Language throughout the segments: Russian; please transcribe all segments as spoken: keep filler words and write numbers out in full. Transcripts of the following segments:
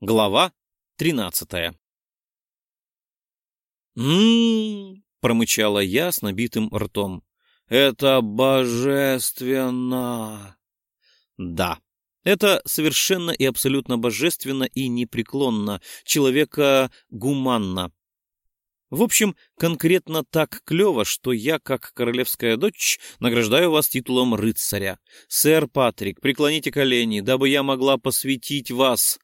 Глава тринадцатая. «М-м-м», промычала я с набитым ртом. «Это божественно!» Да, это совершенно и абсолютно божественно и непреклонно, человека гуманно. В общем, конкретно так клево, что я, как королевская дочь, награждаю вас титулом рыцаря. Сэр Патрик, преклоните колени, дабы я могла посвятить вас.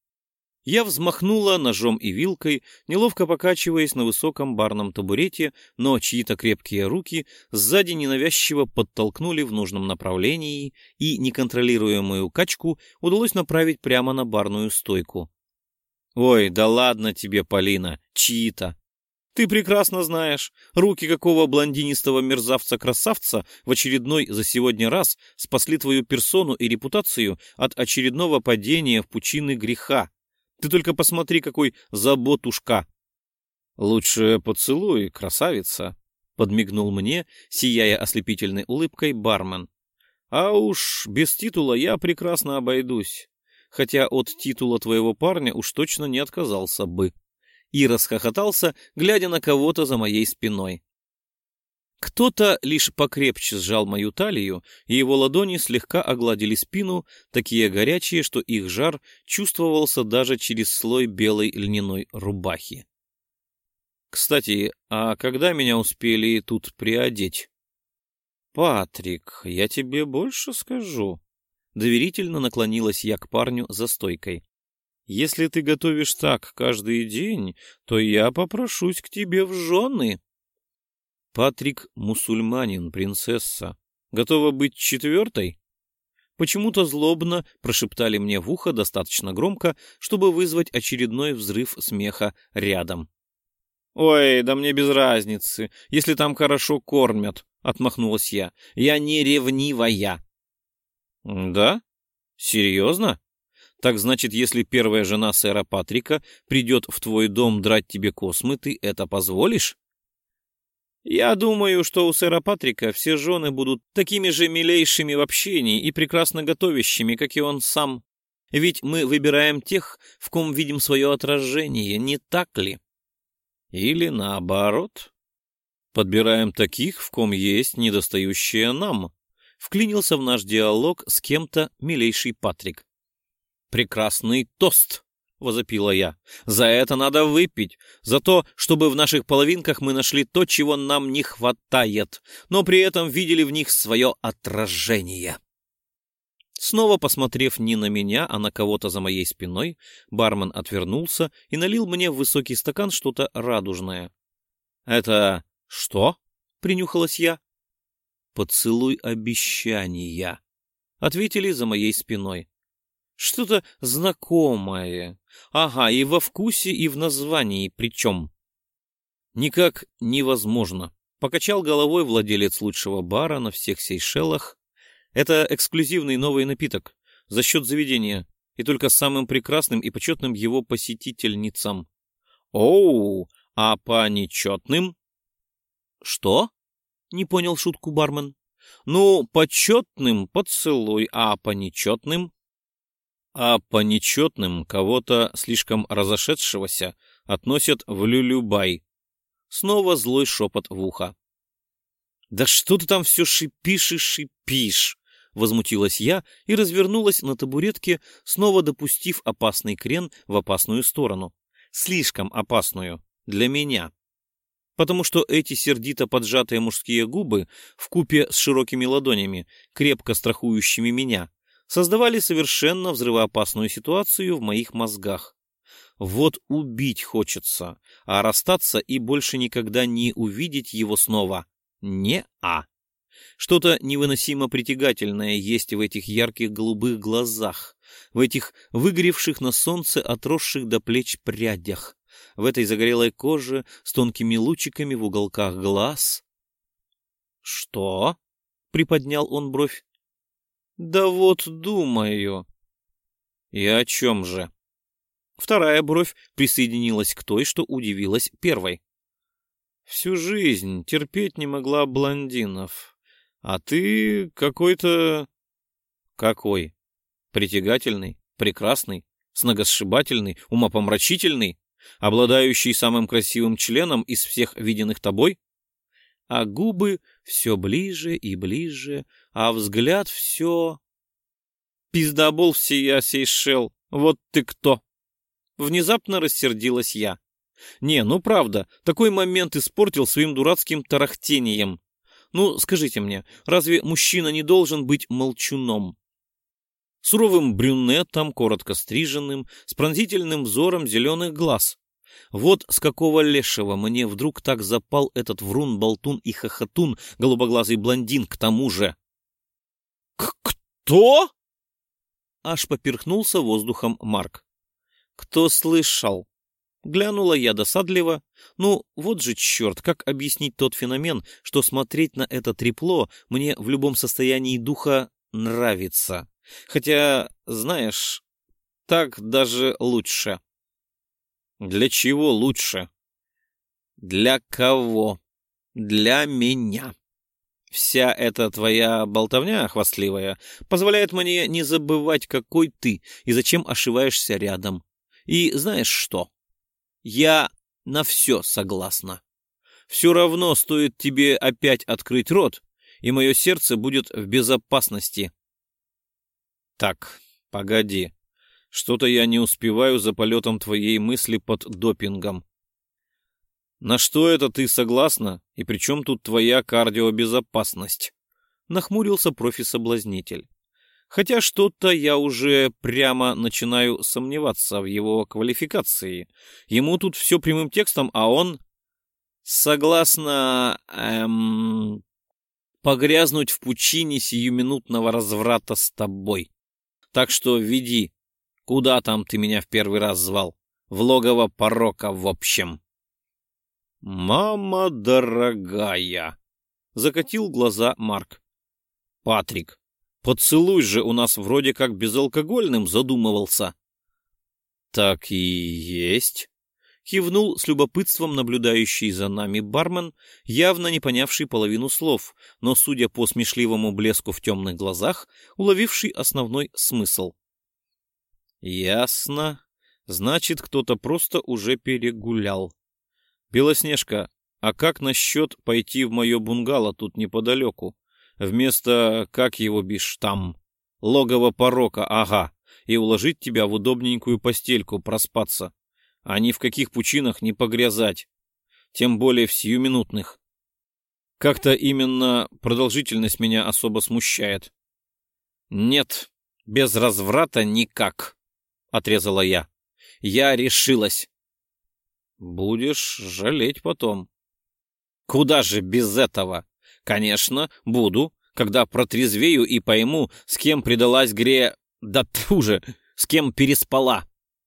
Я взмахнула ножом и вилкой, неловко покачиваясь на высоком барном табурете, но чьи-то крепкие руки сзади ненавязчиво подтолкнули в нужном направлении, и неконтролируемую качку удалось направить прямо на барную стойку. «Ой, да ладно тебе, Полина, чьи-то! Ты прекрасно знаешь, руки какого блондинистого мерзавца-красавца в очередной за сегодня раз спасли твою персону и репутацию от очередного падения в пучины греха. Ты только посмотри, какой заботушка!» «Лучше поцелуй, красавица!» — подмигнул мне, сияя ослепительной улыбкой, бармен. «А уж без титула я прекрасно обойдусь, хотя от титула твоего парня уж точно не отказался бы». И расхохотался, глядя на кого-то за моей спиной. Кто-то лишь покрепче сжал мою талию, и его ладони слегка огладили спину, такие горячие, что их жар чувствовался даже через слой белой льняной рубахи. «Кстати, а когда меня успели тут приодеть?» «Патрик, я тебе больше скажу». Доверительно наклонилась я к парню за стойкой. «Если ты готовишь так каждый день, то я попрошусь к тебе в жены». «Патрик мусульманин, принцесса. Готова быть четвертой?» Почему-то злобно прошептали мне в ухо достаточно громко, чтобы вызвать очередной взрыв смеха рядом. «Ой, да мне без разницы, если там хорошо кормят», — отмахнулась я. «Я не ревнивая». «Да? Серьезно? Так значит, если первая жена сэра Патрика придет в твой дом драть тебе космы, ты это позволишь?» «Я думаю, что у сэра Патрика все жены будут такими же милейшими в общении и прекрасно готовящими, как и он сам. Ведь мы выбираем тех, в ком видим свое отражение, не так ли? Или наоборот, подбираем таких, в ком есть недостающее нам», — вклинился в наш диалог с кем-то милейший Патрик. «Прекрасный тост!» — возопила я. «За это надо выпить, за то, чтобы в наших половинках мы нашли то, чего нам не хватает, но при этом видели в них свое отражение». Снова посмотрев не на меня, а на кого-то за моей спиной, бармен отвернулся и налил мне в высокий стакан что-то радужное. «Это что?» — принюхалась я. «Поцелуй обещания», — ответили за моей спиной. Что-то знакомое. Ага, и во вкусе, и в названии причем. «Никак невозможно», — покачал головой владелец лучшего бара на всех Сейшелах. «Это эксклюзивный новый напиток за счет заведения и только самым прекрасным и почетным его посетительницам». «Оу, а по нечетным?» «Что?» — не понял шутку бармен. «Ну, почетным поцелуй, а по нечетным?» «А по нечетным кого-то слишком разошедшегося относят в люлюбай». Снова злой шепот в ухо. «Да что ты там все шипишь и шипишь?» — возмутилась я и развернулась на табуретке, снова допустив опасный крен в опасную сторону. Слишком опасную для меня. Потому что эти сердито поджатые мужские губы вкупе с широкими ладонями, крепко страхующими меня, создавали совершенно взрывоопасную ситуацию в моих мозгах. Вот убить хочется, а расстаться и больше никогда не увидеть его снова. Не-а. Что-то невыносимо притягательное есть в этих ярких голубых глазах, в этих выгоревших на солнце отросших до плеч прядях, в этой загорелой коже с тонкими лучиками в уголках глаз. «Что?» — приподнял он бровь. «Да вот думаю». «И о чем же?» Вторая бровь присоединилась к той, что удивилась первой. «Всю жизнь терпеть не могла блондинов. А ты какой-то...» «Какой? Притягательный? Прекрасный? сногосшибательный, умопомрачительный, обладающий самым красивым членом из всех виденных тобой? А губы все ближе и ближе, а взгляд все... Пиздобол всея Сейшел, вот ты кто! Внезапно рассердилась я. Не, ну правда, такой момент испортил своим дурацким тарахтением. Ну, скажите мне, разве мужчина не должен быть молчуном? Суровым брюнетом, коротко стриженным, с пронзительным взором зеленых глаз. Вот с какого лешего мне вдруг так запал этот врун, болтун и хохотун, голубоглазый блондин к тому же. «Кто?» Аж поперхнулся воздухом Марк. «Кто слышал?» Глянула я досадливо. Ну, вот же черт, как объяснить тот феномен, что смотреть на это трепло мне в любом состоянии духа нравится. Хотя, знаешь, так даже лучше. Для чего лучше? Для кого? Для меня. Вся эта твоя болтовня хвастливая позволяет мне не забывать, какой ты и зачем ошиваешься рядом. И знаешь что? Я на все согласна. Все равно стоит тебе опять открыть рот, и мое сердце будет в безопасности. Так, погоди. Что-то я не успеваю за полетом твоей мысли под допингом. На что это ты согласна, и при чем тут твоя кардиобезопасность? Нахмурился профи-соблазнитель. Хотя что-то я уже прямо начинаю сомневаться в его квалификации. Ему тут все прямым текстом, а он... Согласно... Эм, погрязнуть в пучине сиюминутного разврата с тобой. Так что веди. Куда там ты меня в первый раз звал? В логово порока, в общем. «Мама дорогая!» — закатил глаза Марк. «Патрик, поцелуй же у нас вроде как безалкогольным задумывался». «Так и есть», — кивнул с любопытством наблюдающий за нами бармен, явно не понявший половину слов, но, судя по смешливому блеску в темных глазах, уловивший основной смысл. «Ясно. Значит, кто-то просто уже перегулял. Белоснежка, а как насчет пойти в мое бунгало тут неподалеку? Вместо, как его бишь там, логово порока, ага, и уложить тебя в удобненькую постельку проспаться, а ни в каких пучинах не погрязать, тем более в сиюминутных. Как-то именно продолжительность меня особо смущает». «Нет, без разврата никак», — отрезала я. «Я решилась». «Будешь жалеть потом». «Куда же без этого? Конечно, буду, когда протрезвею и пойму, с кем предалась гре... Да тьфу же, с кем переспала».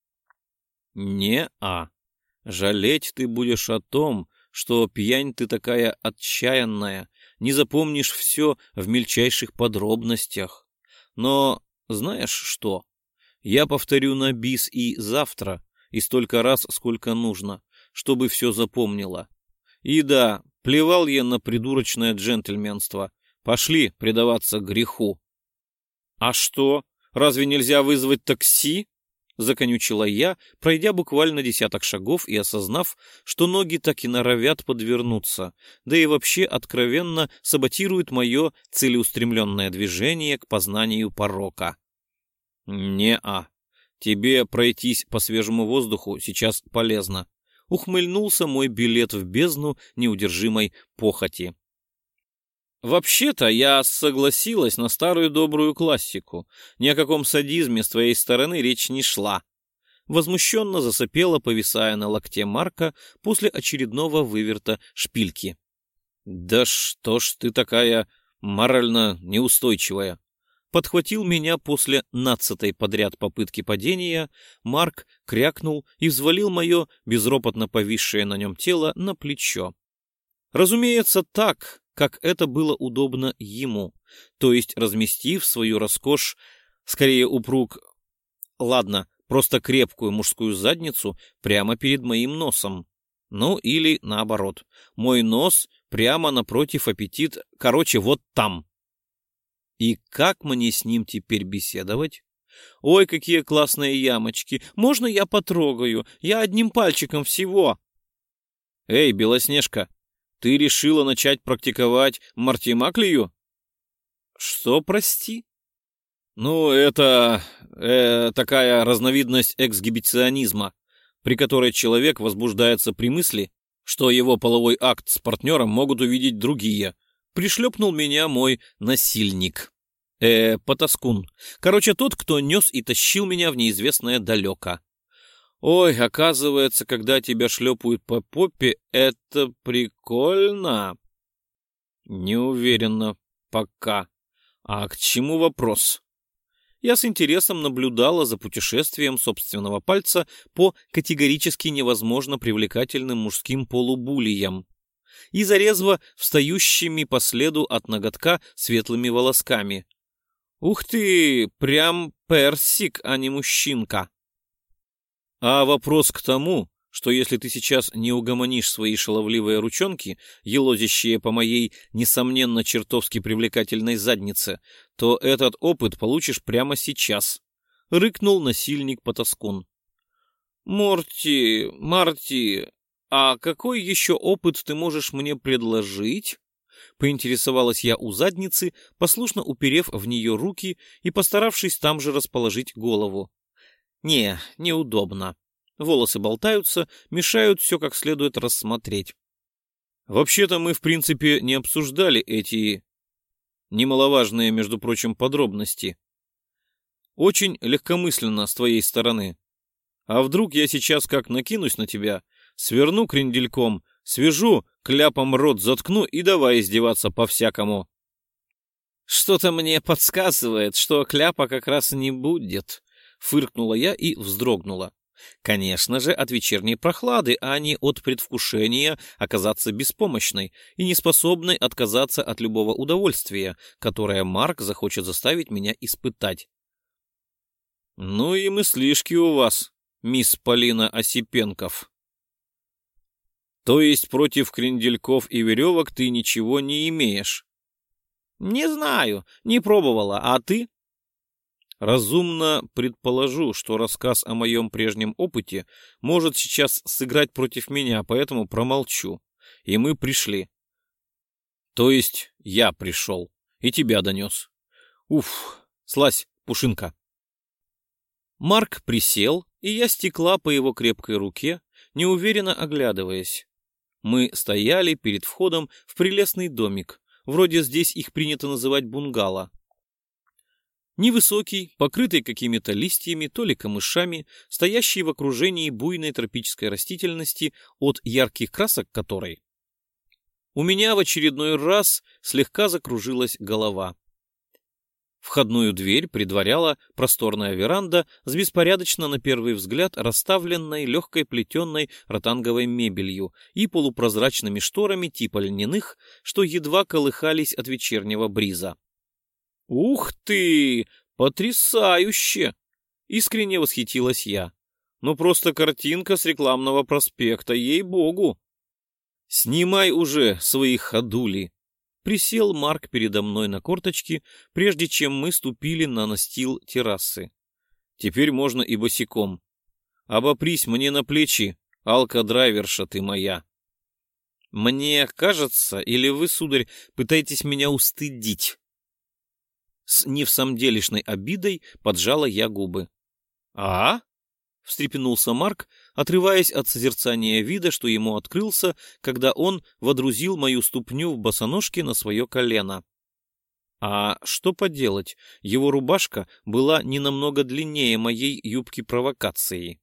«Не-а. Жалеть ты будешь о том, что пьянь ты такая отчаянная, не запомнишь все в мельчайших подробностях. Но знаешь что? Я повторю на бис и завтра, и столько раз, сколько нужно, чтобы все запомнила. И да, плевал я на придурочное джентльменство. Пошли предаваться греху». «А что, разве нельзя вызвать такси?» — законючила я, пройдя буквально десяток шагов и осознав, что ноги так и норовят подвернуться, да и вообще откровенно саботируют мое целеустремленное движение к познанию порока. «Не-а. Тебе пройтись по свежему воздуху сейчас полезно», — ухмыльнулся мой билет в бездну неудержимой похоти. «Вообще-то я согласилась на старую добрую классику. Ни о каком садизме с твоей стороны речь не шла». Возмущенно засопела, повисая на локте Марка после очередного выверта шпильки. «Да что ж ты такая морально неустойчивая?» Подхватил меня после нацатой подряд попытки падения, Марк крякнул и взвалил мое безропотно повисшее на нем тело на плечо. Разумеется, так, как это было удобно ему, то есть разместив свою роскошь, скорее упруг, ладно, просто крепкую мужскую задницу прямо перед моим носом. Ну или наоборот, мой нос прямо напротив аппетит, короче, вот там. И как мне с ним теперь беседовать? Ой, какие классные ямочки! Можно я потрогаю? Я одним пальчиком всего!» «Эй, Белоснежка, ты решила начать практиковать мартимаклию?» «Что, прости?» «Ну, это... Э, такая разновидность эксгибиционизма, при которой человек возбуждается при мысли, что его половой акт с партнером могут увидеть другие. Пришлепнул меня мой насильник. Э, потаскун. Короче, тот, кто нес и тащил меня в неизвестное далеко. Ой, оказывается, когда тебя шлепают по попе, это прикольно. Не уверена пока. А к чему вопрос?» Я с интересом наблюдала за путешествием собственного пальца по категорически невозможно привлекательным мужским полубулиям и за резво встающими по следу от ноготка светлыми волосками. Ух ты, прям персик, а не мужчинка. А вопрос к тому, что если ты сейчас не угомонишь свои шаловливые ручонки, елозящие по моей, несомненно, чертовски привлекательной заднице, то этот опыт получишь прямо сейчас, — рыкнул насильник-потаскун. «Морти, Марти, а какой еще опыт ты можешь мне предложить?» — поинтересовалась я у задницы, послушно уперев в нее руки и постаравшись там же расположить голову. «Не, неудобно. Волосы болтаются, мешают все как следует рассмотреть. Вообще-то мы, в принципе, не обсуждали эти немаловажные, между прочим, подробности. Очень легкомысленно с твоей стороны. А вдруг я сейчас как накинусь на тебя, сверну крендельком, свяжу, кляпом рот заткну и давай издеваться по-всякому?» «Что-то мне подсказывает, что кляпа как раз не будет», — фыркнула я и вздрогнула. Конечно же, от вечерней прохлады, а не от предвкушения оказаться беспомощной и неспособной отказаться от любого удовольствия, которое Марк захочет заставить меня испытать. «Ну и мыслишки у вас, мисс Полина Осипенков. То есть против крендельков и веревок ты ничего не имеешь?» «Не знаю, не пробовала, а ты?» «Разумно предположу, что рассказ о моем прежнем опыте может сейчас сыграть против меня, поэтому промолчу. И мы пришли. То есть я пришел и тебя донес. Уф, слазь, Пушинка». Марк присел, и я стекла по его крепкой руке, неуверенно оглядываясь. Мы стояли перед входом в прелестный домик. Вроде здесь их принято называть бунгало. Невысокий, покрытый какими-то листьями, то ли камышами, стоящий в окружении буйной тропической растительности, от ярких красок которой у меня в очередной раз слегка закружилась голова. Входную дверь предваряла просторная веранда с беспорядочно, на первый взгляд, расставленной легкой плетеной ротанговой мебелью и полупрозрачными шторами типа льняных, что едва колыхались от вечернего бриза. «Ух ты! Потрясающе!» — искренне восхитилась я. «Ну просто картинка с рекламного проспекта, ей-богу!» «Снимай уже свои ходули!» Присел Марк передо мной на корточки, прежде чем мы ступили на настил террасы. «Теперь можно и босиком. Обопрись мне на плечи, алка-драйверша ты моя!» «Мне кажется, или вы, сударь, пытаетесь меня устыдить?» С невсамделишной обидой поджала я губы. «А?» — встрепенулся Марк, отрываясь от созерцания вида, что ему открылся, когда он водрузил мою ступню в босоножке на свое колено. А что поделать, его рубашка была не намного длиннее моей юбки провокации.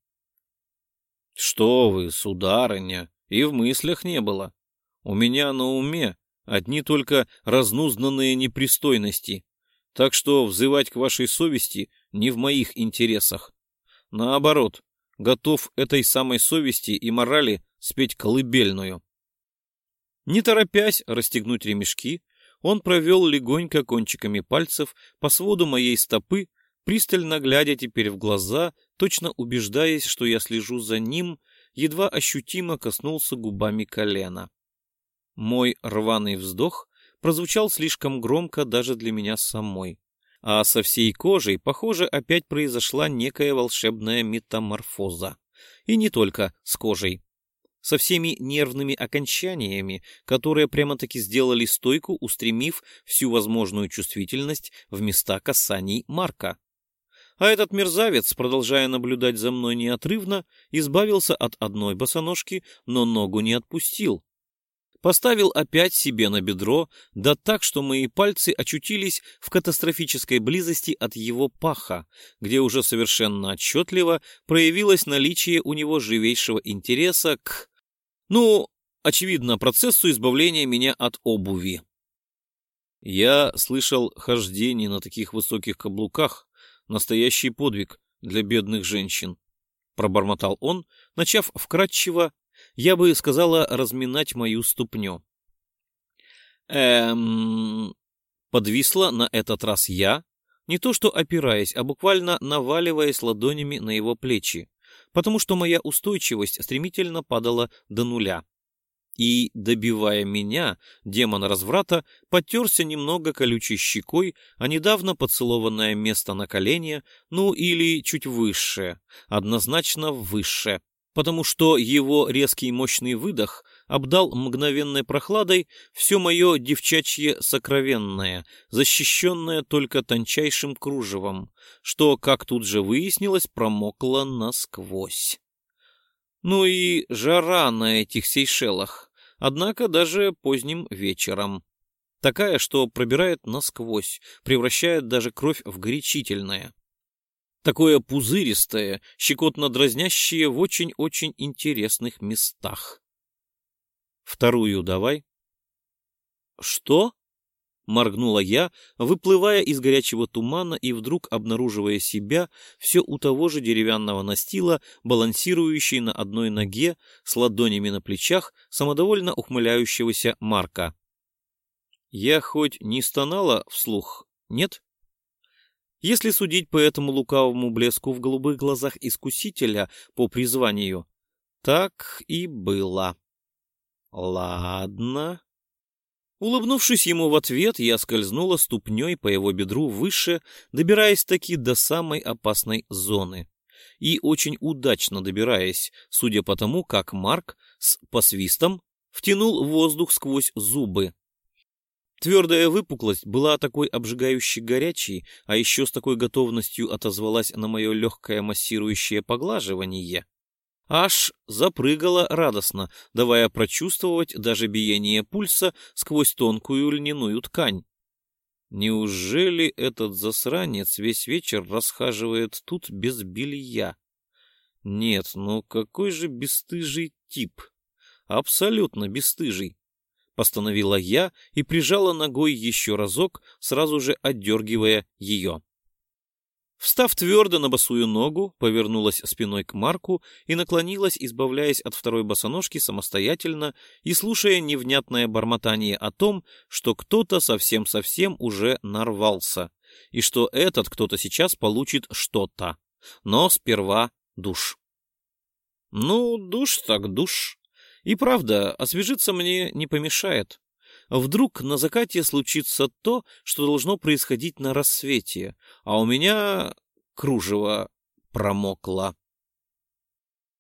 «Что вы, сударыня, и в мыслях не было. У меня на уме одни только разнузнанные непристойности. Так что взывать к вашей совести не в моих интересах. Наоборот, готов этой самой совести и морали спеть колыбельную». Не торопясь расстегнуть ремешки, он провел легонько кончиками пальцев по своду моей стопы, пристально глядя теперь в глаза, точно убеждаясь, что я слежу за ним, едва ощутимо коснулся губами колена. Мой рваный вздох прозвучал слишком громко даже для меня самой. а со всей кожей, похоже, опять произошла некая волшебная метаморфоза. И не только с кожей. Со всеми нервными окончаниями, которые прямо-таки сделали стойку, устремив всю возможную чувствительность в места касаний Марка. А этот мерзавец, продолжая наблюдать за мной неотрывно, избавился от одной босоножки, но ногу не отпустил. Поставил опять себе на бедро, да так, что мои пальцы очутились в катастрофической близости от его паха, где уже совершенно отчетливо проявилось наличие у него живейшего интереса к, ну, очевидно, процессу избавления меня от обуви. Я слышал, хождение на таких высоких каблуках — настоящий подвиг для бедных женщин, — пробормотал он, начав вкратчиво, я бы сказала, разминать мою ступню. Эм... Подвисла на этот раз я, не то что опираясь, а буквально наваливаясь ладонями на его плечи, потому что моя устойчивость стремительно падала до нуля. И, добивая меня, демон разврата потерся немного колючей щекой, а недавно поцелованное место на колене, ну или чуть выше, однозначно выше, потому что его резкий мощный выдох обдал мгновенной прохладой все мое девчачье сокровенное, защищенное только тончайшим кружевом, что, как тут же выяснилось, промокло насквозь. Ну и жара на этих Сейшелах, однако даже поздним вечером. Такая, что пробирает насквозь, превращает даже кровь в горячительное. Такое пузыристое, щекотно-дразнящее в очень-очень интересных местах. Вторую давай. Что? Моргнула я, выплывая из горячего тумана и вдруг обнаруживая себя все у того же деревянного настила, балансирующей на одной ноге, с ладонями на плечах самодовольно ухмыляющегося Марка. Я хоть не стонала вслух, нет? Если судить по этому лукавому блеску в голубых глазах искусителя по призванию, так и было. Ладно. Улыбнувшись ему в ответ, я скользнула ступней по его бедру выше, добираясь таки до самой опасной зоны. И очень удачно добираясь, судя по тому, как Марк с посвистом втянул воздух сквозь зубы. Твердая выпуклость была такой обжигающе горячей, а еще с такой готовностью отозвалась на мое легкое массирующее поглаживание. Аж запрыгала радостно, давая прочувствовать даже биение пульса сквозь тонкую льняную ткань. Неужели этот засранец весь вечер расхаживает тут без белья? Нет, ну какой же бесстыжий тип. Абсолютно бесстыжий. Постановила я и прижала ногой еще разок, сразу же отдергивая ее. Встав твердо на босую ногу, повернулась спиной к Марку и наклонилась, избавляясь от второй босоножки самостоятельно и слушая невнятное бормотание о том, что кто-то совсем-совсем уже нарвался, и что этот кто-то сейчас получит что-то. Но сперва душ. Ну, душ так душ. И правда, освежиться мне не помешает. Вдруг на закате случится то, что должно происходить на рассвете, а у меня кружево промокло.